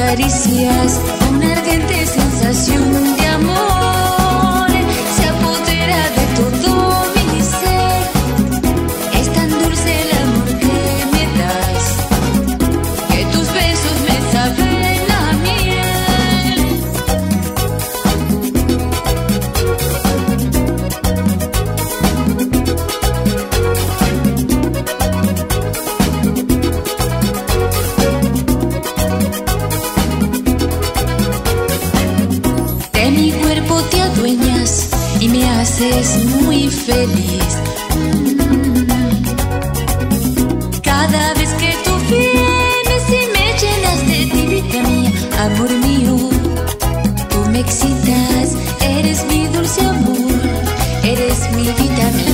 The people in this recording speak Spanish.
caricias, una ardiente sensación de amor se apodera de todo mi ser. Es tan dulce el amor que me das, que tus besos me saben a miel. De mi cuerpo te adueñas y me haces muy feliz. Cada vez que tú vienes y me llenas de ti, vida mía, amor mío, tú me excitas, eres mi dulce amor, eres mi vida mía.